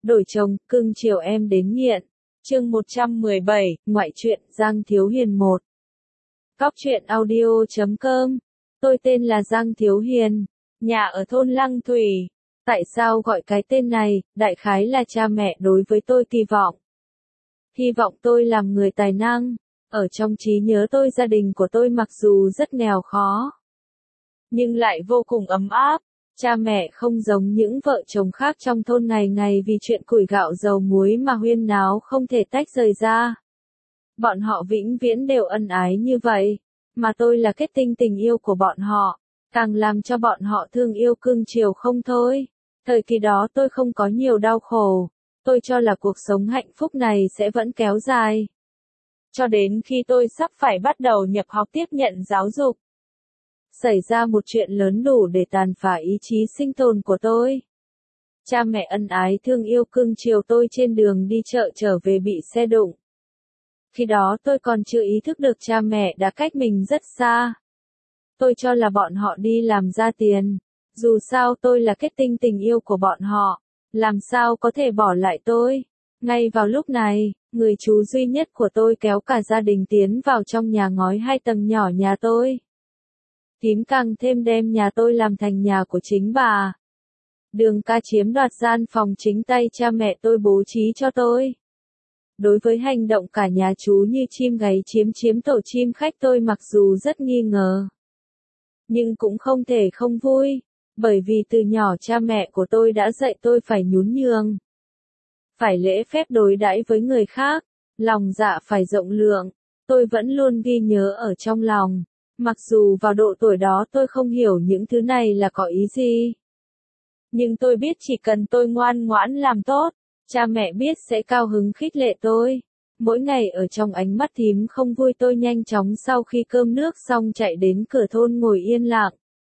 Đổi chồng, cưng chiều em đến nghiện. Chương 117, ngoại truyện, Giang Thiếu Hiền 1. Cóc truyện audio.com. Tôi tên là Giang Thiếu Hiền, nhà ở thôn Lăng Thủy. Tại sao gọi cái tên này? Đại khái là cha mẹ đối với tôi kỳ vọng. Hy vọng tôi làm người tài năng. Ở trong trí nhớ tôi, gia đình của tôi mặc dù rất nghèo khó, nhưng lại vô cùng ấm áp. Cha mẹ không giống những vợ chồng khác trong thôn ngày ngày vì chuyện củi gạo dầu muối mà huyên náo không thể tách rời ra. Bọn họ vĩnh viễn đều ân ái như vậy, mà tôi là kết tinh tình yêu của bọn họ, càng làm cho bọn họ thương yêu cưng chiều không thôi. Thời kỳ đó tôi không có nhiều đau khổ, tôi cho là cuộc sống hạnh phúc này sẽ vẫn kéo dài. Cho đến khi tôi sắp phải bắt đầu nhập học tiếp nhận giáo dục, xảy ra một chuyện lớn đủ để tàn phá ý chí sinh tồn của tôi. Cha mẹ ân ái thương yêu cưng chiều tôi trên đường đi chợ trở về bị xe đụng. Khi đó tôi còn chưa ý thức được cha mẹ đã cách mình rất xa. Tôi cho là bọn họ đi làm ra tiền. Dù sao tôi là kết tinh tình yêu của bọn họ, làm sao có thể bỏ lại tôi. Ngay vào lúc này, người chú duy nhất của tôi kéo cả gia đình tiến vào trong nhà ngói 2 tầng nhỏ nhà tôi. Tím càng thêm đem nhà tôi làm thành nhà của chính bà. Đường ca chiếm đoạt gian phòng chính tay cha mẹ tôi bố trí cho tôi. Đối với hành động cả nhà chú như chim gáy chiếm tổ chim khách, tôi mặc dù rất nghi ngờ, nhưng cũng không thể không vui, bởi vì từ nhỏ cha mẹ của tôi đã dạy tôi phải nhún nhường, phải lễ phép đối đãi với người khác, lòng dạ phải rộng lượng. Tôi vẫn luôn ghi nhớ ở trong lòng. Mặc dù vào độ tuổi đó tôi không hiểu những thứ này là có ý gì, nhưng tôi biết chỉ cần tôi ngoan ngoãn làm tốt, cha mẹ biết sẽ cao hứng khích lệ tôi. Mỗi ngày ở trong ánh mắt thím không vui, tôi nhanh chóng sau khi cơm nước xong chạy đến cửa thôn ngồi yên lặng.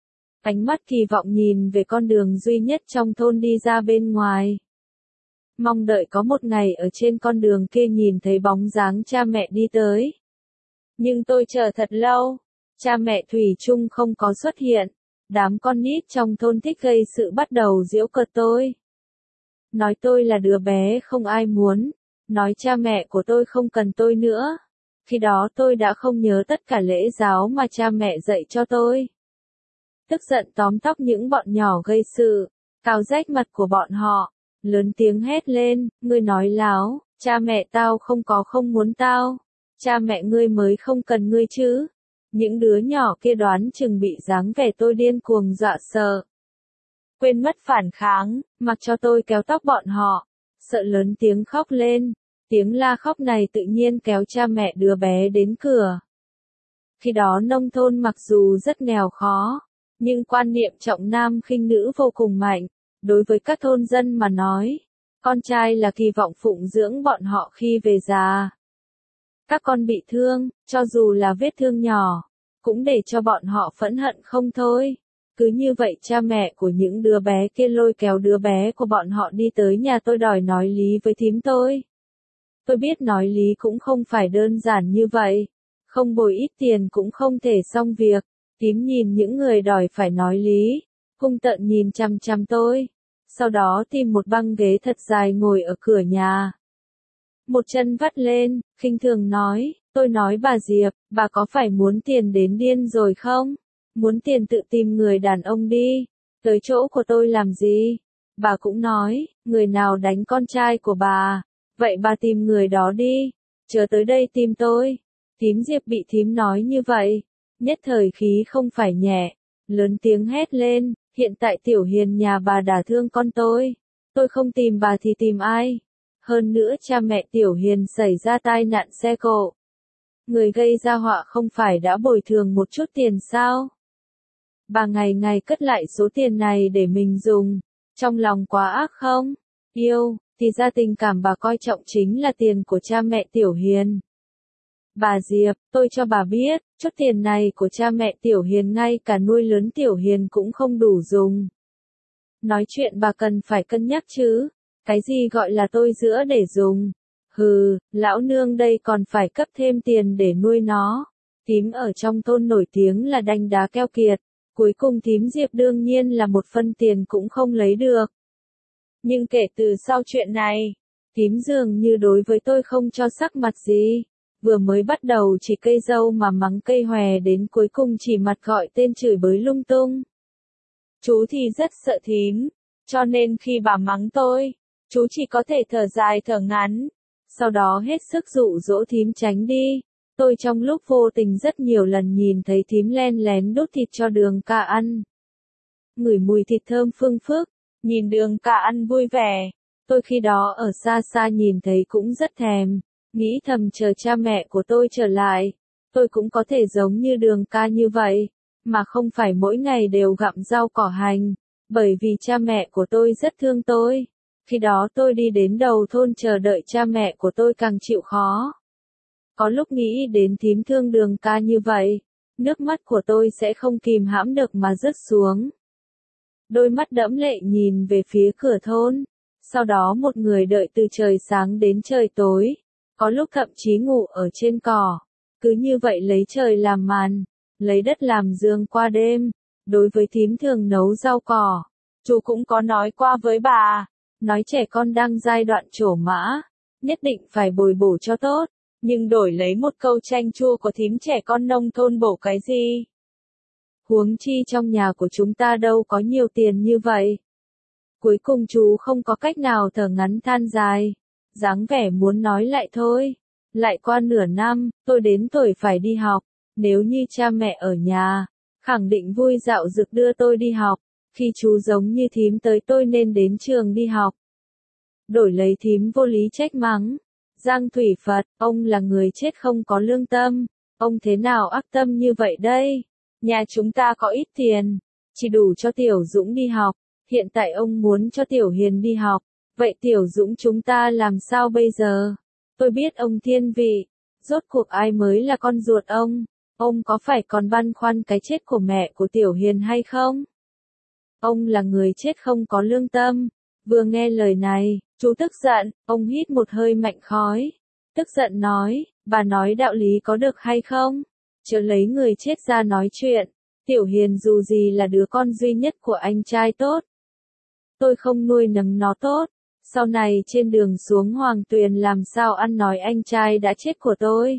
Ánh mắt kỳ vọng nhìn về con đường duy nhất trong thôn đi ra bên ngoài. Mong đợi có một ngày ở trên con đường kia nhìn thấy bóng dáng cha mẹ đi tới. Nhưng tôi chờ thật lâu. Cha mẹ thủy chung không có xuất hiện. Đám con nít trong thôn thích gây sự bắt đầu giễu cợt tôi. Nói tôi là đứa bé không ai muốn. Nói cha mẹ của tôi không cần tôi nữa. Khi đó tôi đã không nhớ tất cả lễ giáo mà cha mẹ dạy cho tôi. Tức giận tóm tóc những bọn nhỏ gây sự, cào rách mặt của bọn họ, lớn tiếng hét lên, ngươi nói láo, cha mẹ tao không muốn tao. Cha mẹ ngươi mới không cần ngươi chứ. Những đứa nhỏ kia đoán chừng bị dáng vẻ tôi điên cuồng dọa sợ, quên mất phản kháng, mặc cho tôi kéo tóc bọn họ, sợ lớn tiếng khóc lên. Tiếng la khóc này tự nhiên kéo cha mẹ đứa bé đến cửa. Khi đó nông thôn mặc dù rất nghèo khó, nhưng quan niệm trọng nam khinh nữ vô cùng mạnh. Đối với các thôn dân mà nói, con trai là kỳ vọng phụng dưỡng bọn họ khi về già. Các con bị thương, cho dù là vết thương nhỏ, cũng để cho bọn họ phẫn hận không thôi. Cứ như vậy cha mẹ của những đứa bé kia lôi kéo đứa bé của bọn họ đi tới nhà tôi đòi nói lý với thím tôi. Tôi biết nói lý cũng không phải đơn giản như vậy. Không bồi ít tiền cũng không thể xong việc. Thím nhìn những người đòi phải nói lý, hung tợn nhìn chằm chằm tôi. Sau đó tìm một băng ghế thật dài ngồi ở cửa nhà. Một chân vắt lên, khinh thường nói, tôi nói bà Diệp, bà có phải muốn tiền đến điên rồi không? Muốn tiền tự tìm người đàn ông đi, tới chỗ của tôi làm gì? Bà cũng nói, người nào đánh con trai của bà, vậy bà tìm người đó đi, chớ tới đây tìm tôi. Thím Diệp bị thím nói như vậy, nhất thời khí không phải nhẹ, lớn tiếng hét lên, hiện tại Tiểu Hiền nhà bà đả thương con tôi không tìm bà thì tìm ai? Hơn nữa cha mẹ Tiểu Hiền xảy ra tai nạn xe cộ. Người gây ra họa không phải đã bồi thường một chút tiền sao? Bà ngày ngày cất lại số tiền này để mình dùng, trong lòng quá ác không? Yêu, thì ra tình cảm bà coi trọng chính là tiền của cha mẹ Tiểu Hiền. Bà Diệp, tôi cho bà biết, chút tiền này của cha mẹ Tiểu Hiền ngay cả nuôi lớn Tiểu Hiền cũng không đủ dùng. Nói chuyện bà cần phải cân nhắc chứ. Cái gì gọi là tôi giữa để dùng? Hừ, lão nương đây còn phải cấp thêm tiền để nuôi nó. Thím ở trong thôn nổi tiếng là đanh đá keo kiệt. Cuối cùng thím Diệp đương nhiên là một phân tiền cũng không lấy được. Nhưng kể từ sau chuyện này, thím dường như đối với tôi không cho sắc mặt gì. Vừa mới bắt đầu chỉ cây dâu mà mắng cây hòe, đến cuối cùng chỉ mặt gọi tên chửi bới lung tung. Chú thì rất sợ thím, cho nên khi bà mắng tôi, chú chỉ có thể thở dài thở ngắn, sau đó hết sức dụ dỗ thím tránh đi. Tôi trong lúc vô tình rất nhiều lần nhìn thấy thím len lén đút thịt cho Đường Ca ăn. Ngửi mùi thịt thơm phưng phức, nhìn Đường Ca ăn vui vẻ. Tôi khi đó ở xa xa nhìn thấy cũng rất thèm, nghĩ thầm chờ cha mẹ của tôi trở lại, tôi cũng có thể giống như Đường Ca như vậy, mà không phải mỗi ngày đều gặm rau cỏ hành, bởi vì cha mẹ của tôi rất thương tôi. Khi đó tôi đi đến đầu thôn chờ đợi cha mẹ của tôi càng chịu khó. Có lúc nghĩ đến thím thương Đường Ca như vậy, nước mắt của tôi sẽ không kìm hãm được mà rớt xuống. Đôi mắt đẫm lệ nhìn về phía cửa thôn, sau đó một người đợi từ trời sáng đến trời tối, có lúc thậm chí ngủ ở trên cỏ, cứ như vậy lấy trời làm màn, lấy đất làm giường qua đêm. Đối với thím thường nấu rau cỏ, chú cũng có nói qua với bà, nói trẻ con đang giai đoạn trổ mã, nhất định phải bồi bổ cho tốt, nhưng đổi lấy một câu chanh chua của thím trẻ con nông thôn bổ cái gì? Huống chi trong nhà của chúng ta đâu có nhiều tiền như vậy. Cuối cùng chú không có cách nào thở ngắn than dài, dáng vẻ muốn nói lại thôi. Lại qua nửa năm, tôi đến tuổi phải đi học, nếu như cha mẹ ở nhà, khẳng định vui dạo dực đưa tôi đi học, khi chú giống như thím tới tôi nên đến trường đi học. Đổi lấy thím vô lý trách mắng. Giang Thủy Phật, ông là người chết không có lương tâm, ông thế nào ác tâm như vậy đây? Nhà chúng ta có ít tiền, chỉ đủ cho Tiểu Dũng đi học, hiện tại ông muốn cho Tiểu Hiền đi học, vậy Tiểu Dũng chúng ta làm sao bây giờ? Tôi biết ông thiên vị, rốt cuộc ai mới là con ruột ông có phải còn băn khoăn cái chết của mẹ của Tiểu Hiền hay không? Ông là người chết không có lương tâm. Vừa nghe lời này, chú tức giận, ông hít một hơi mạnh khói, tức giận nói, bà nói đạo lý có được hay không? Chớ lấy người chết ra nói chuyện, Tiểu Hiền dù gì là đứa con duy nhất của anh trai tốt. Tôi không nuôi nấng nó tốt, sau này trên đường xuống Hoàng Tuyền làm sao ăn nói anh trai đã chết của tôi.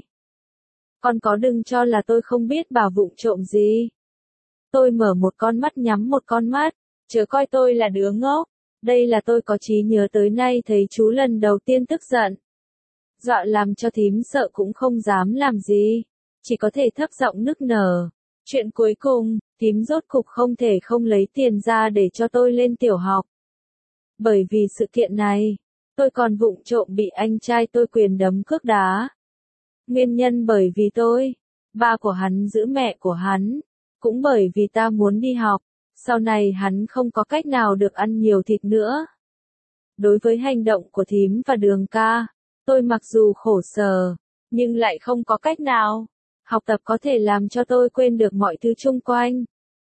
Con có đừng cho là tôi không biết bà vụng trộm gì. Tôi mở một con mắt nhắm một con mắt, chớ coi tôi là đứa ngốc. Đây là tôi có trí nhớ tới nay thấy chú lần đầu tiên tức giận. Dọa làm cho thím sợ cũng không dám làm gì, chỉ có thể thấp giọng nức nở. Chuyện cuối cùng, thím rốt cục không thể không lấy tiền ra để cho tôi lên tiểu học. Bởi vì sự kiện này, tôi còn vụng trộm bị anh trai tôi quyền đấm cước đá. Nguyên nhân bởi vì tôi, ba của hắn giữ mẹ của hắn, cũng bởi vì ta muốn đi học. Sau này hắn không có cách nào được ăn nhiều thịt nữa. Đối với hành động của thím và Đường Ca, tôi mặc dù khổ sở, nhưng lại không có cách nào. Học tập có thể làm cho tôi quên được mọi thứ xung quanh.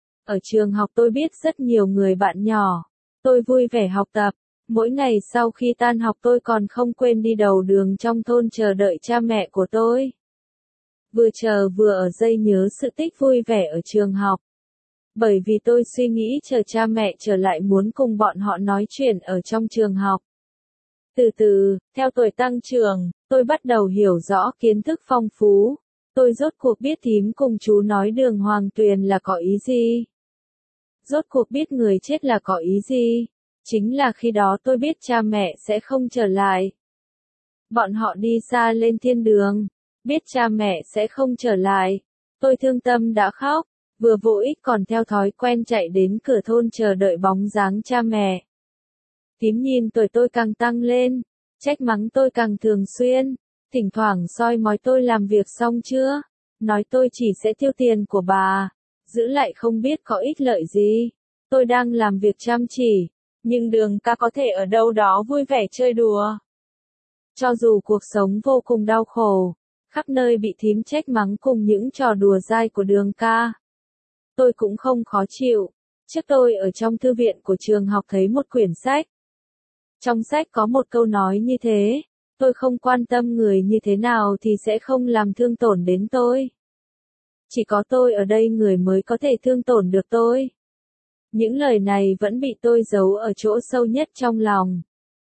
Ở trường học tôi biết rất nhiều người bạn nhỏ. Tôi vui vẻ học tập. Mỗi ngày sau khi tan học tôi còn không quên đi đầu đường trong thôn chờ đợi cha mẹ của tôi. Vừa chờ vừa ở dây nhớ sự tích vui vẻ ở trường học. Bởi vì tôi suy nghĩ chờ cha mẹ trở lại muốn cùng bọn họ nói chuyện ở trong trường học. Từ từ, theo tuổi tăng trưởng, tôi bắt đầu hiểu rõ kiến thức phong phú. Tôi rốt cuộc biết thím cùng chú nói đường Hoàng Tuyền là có ý gì. Rốt cuộc biết người chết là có ý gì. Chính là khi đó tôi biết cha mẹ sẽ không trở lại. Bọn họ đi xa lên thiên đường. Biết cha mẹ sẽ không trở lại. Tôi thương tâm đã khóc. Vừa vô ích còn theo thói quen chạy đến cửa thôn chờ đợi bóng dáng cha mẹ. Thím nhìn tuổi tôi càng tăng lên, trách mắng tôi càng thường xuyên, thỉnh thoảng soi mói tôi làm việc xong chưa, nói tôi chỉ sẽ tiêu tiền của bà, giữ lại không biết có ích lợi gì. Tôi đang làm việc chăm chỉ, nhưng Đường Ca có thể ở đâu đó vui vẻ chơi đùa. Cho dù cuộc sống vô cùng đau khổ, khắp nơi bị thím trách mắng cùng những trò đùa dai của Đường Ca, tôi cũng không khó chịu. Trước tôi ở trong thư viện của trường học thấy một quyển sách. Trong sách có một câu nói như thế, tôi không quan tâm người như thế nào thì sẽ không làm thương tổn đến tôi. Chỉ có tôi ở đây người mới có thể thương tổn được tôi. Những lời này vẫn bị tôi giấu ở chỗ sâu nhất trong lòng.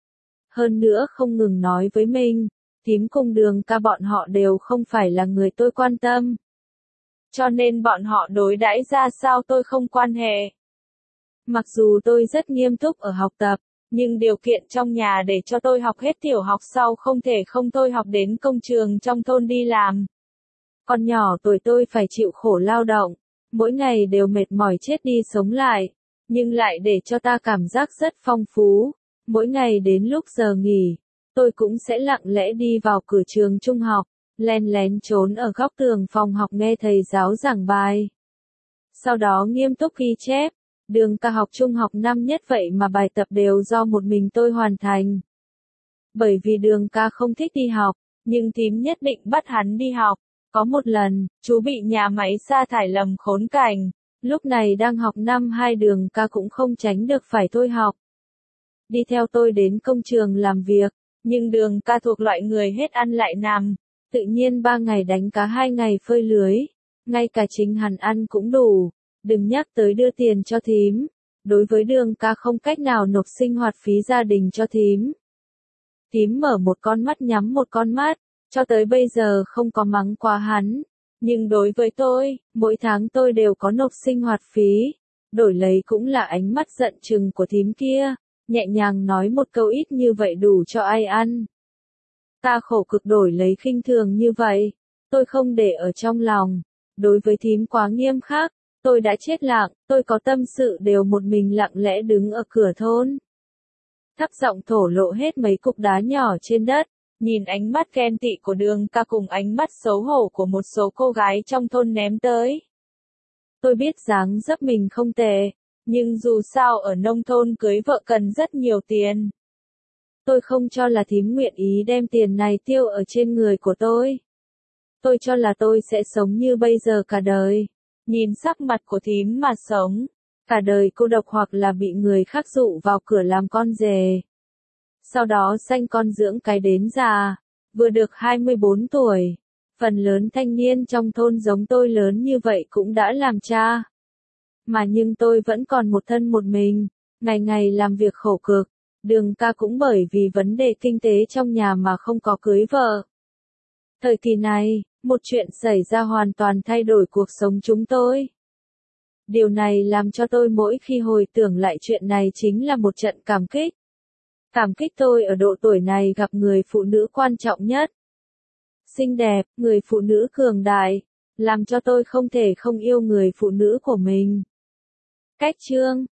Hơn nữa không ngừng nói với mình, thím cùng Đường ca bọn họ đều không phải là người tôi quan tâm. Cho nên bọn họ đối đãi ra sao tôi không quan hệ. Mặc dù tôi rất nghiêm túc ở học tập, nhưng điều kiện trong nhà để cho tôi học hết tiểu học sau không thể không tôi học đến công trường trong thôn đi làm. Con nhỏ tuổi tôi phải chịu khổ lao động, mỗi ngày đều mệt mỏi chết đi sống lại, nhưng lại để cho ta cảm giác rất phong phú. Mỗi ngày đến lúc giờ nghỉ, tôi cũng sẽ lặng lẽ đi vào cửa trường trung học, len lén trốn ở góc tường phòng học nghe thầy giáo giảng bài. Sau đó nghiêm túc ghi chép. Đường ca học trung học năm nhất vậy mà bài tập đều do một mình tôi hoàn thành. Bởi vì Đường ca không thích đi học, nhưng thím nhất định bắt hắn đi học. Có một lần, chú bị nhà máy sa thải lầm khốn cảnh. Lúc này đang học năm 2 Đường ca cũng không tránh được phải thôi học. Đi theo tôi đến công trường làm việc, nhưng Đường ca thuộc loại người hết ăn lại nằm. Tự nhiên 3 ngày đánh cá 2 ngày phơi lưới. Ngay cả chính hắn ăn cũng đủ. Đừng nhắc tới đưa tiền cho thím. Đối với Đường ca không cách nào nộp sinh hoạt phí gia đình cho thím. Thím mở một con mắt nhắm một con mắt, cho tới bây giờ không có mắng quá hắn. Nhưng đối với tôi, mỗi tháng tôi đều có nộp sinh hoạt phí. Đổi lấy cũng là ánh mắt giận chừng của thím kia, nhẹ nhàng nói một câu ít như vậy đủ cho ai ăn. Ta khổ cực đổi lấy khinh thường như vậy, tôi không để ở trong lòng. Đối với thím quá nghiêm khắc. Tôi đã chết lặng, tôi có tâm sự đều một mình lặng lẽ đứng ở cửa thôn. Thấp giọng thổ lộ hết mấy cục đá nhỏ trên đất, nhìn ánh mắt ghen tị của Đường ca cùng ánh mắt xấu hổ của một số cô gái trong thôn ném tới. Tôi biết dáng dấp mình không tệ, nhưng dù sao ở nông thôn cưới vợ cần rất nhiều tiền. Tôi không cho là thím nguyện ý đem tiền này tiêu ở trên người của tôi. Tôi cho là tôi sẽ sống như bây giờ cả đời. Nhìn sắc mặt của thím mà sống, cả đời cô độc hoặc là bị người khác dụ vào cửa làm con rể. Sau đó sanh con dưỡng cái đến già, vừa được 24 tuổi. Phần lớn thanh niên trong thôn giống tôi lớn như vậy cũng đã làm cha. Mà nhưng tôi vẫn còn một thân một mình, ngày ngày làm việc khổ cực. Đường ca cũng bởi vì vấn đề kinh tế trong nhà mà không có cưới vợ. Thời kỳ này, một chuyện xảy ra hoàn toàn thay đổi cuộc sống chúng tôi. Điều này làm cho tôi mỗi khi hồi tưởng lại chuyện này chính là một trận cảm kích. Cảm kích tôi ở độ tuổi này gặp người phụ nữ quan trọng nhất. Xinh đẹp, người phụ nữ cường đại, làm cho tôi không thể không yêu người phụ nữ của mình. Cách chương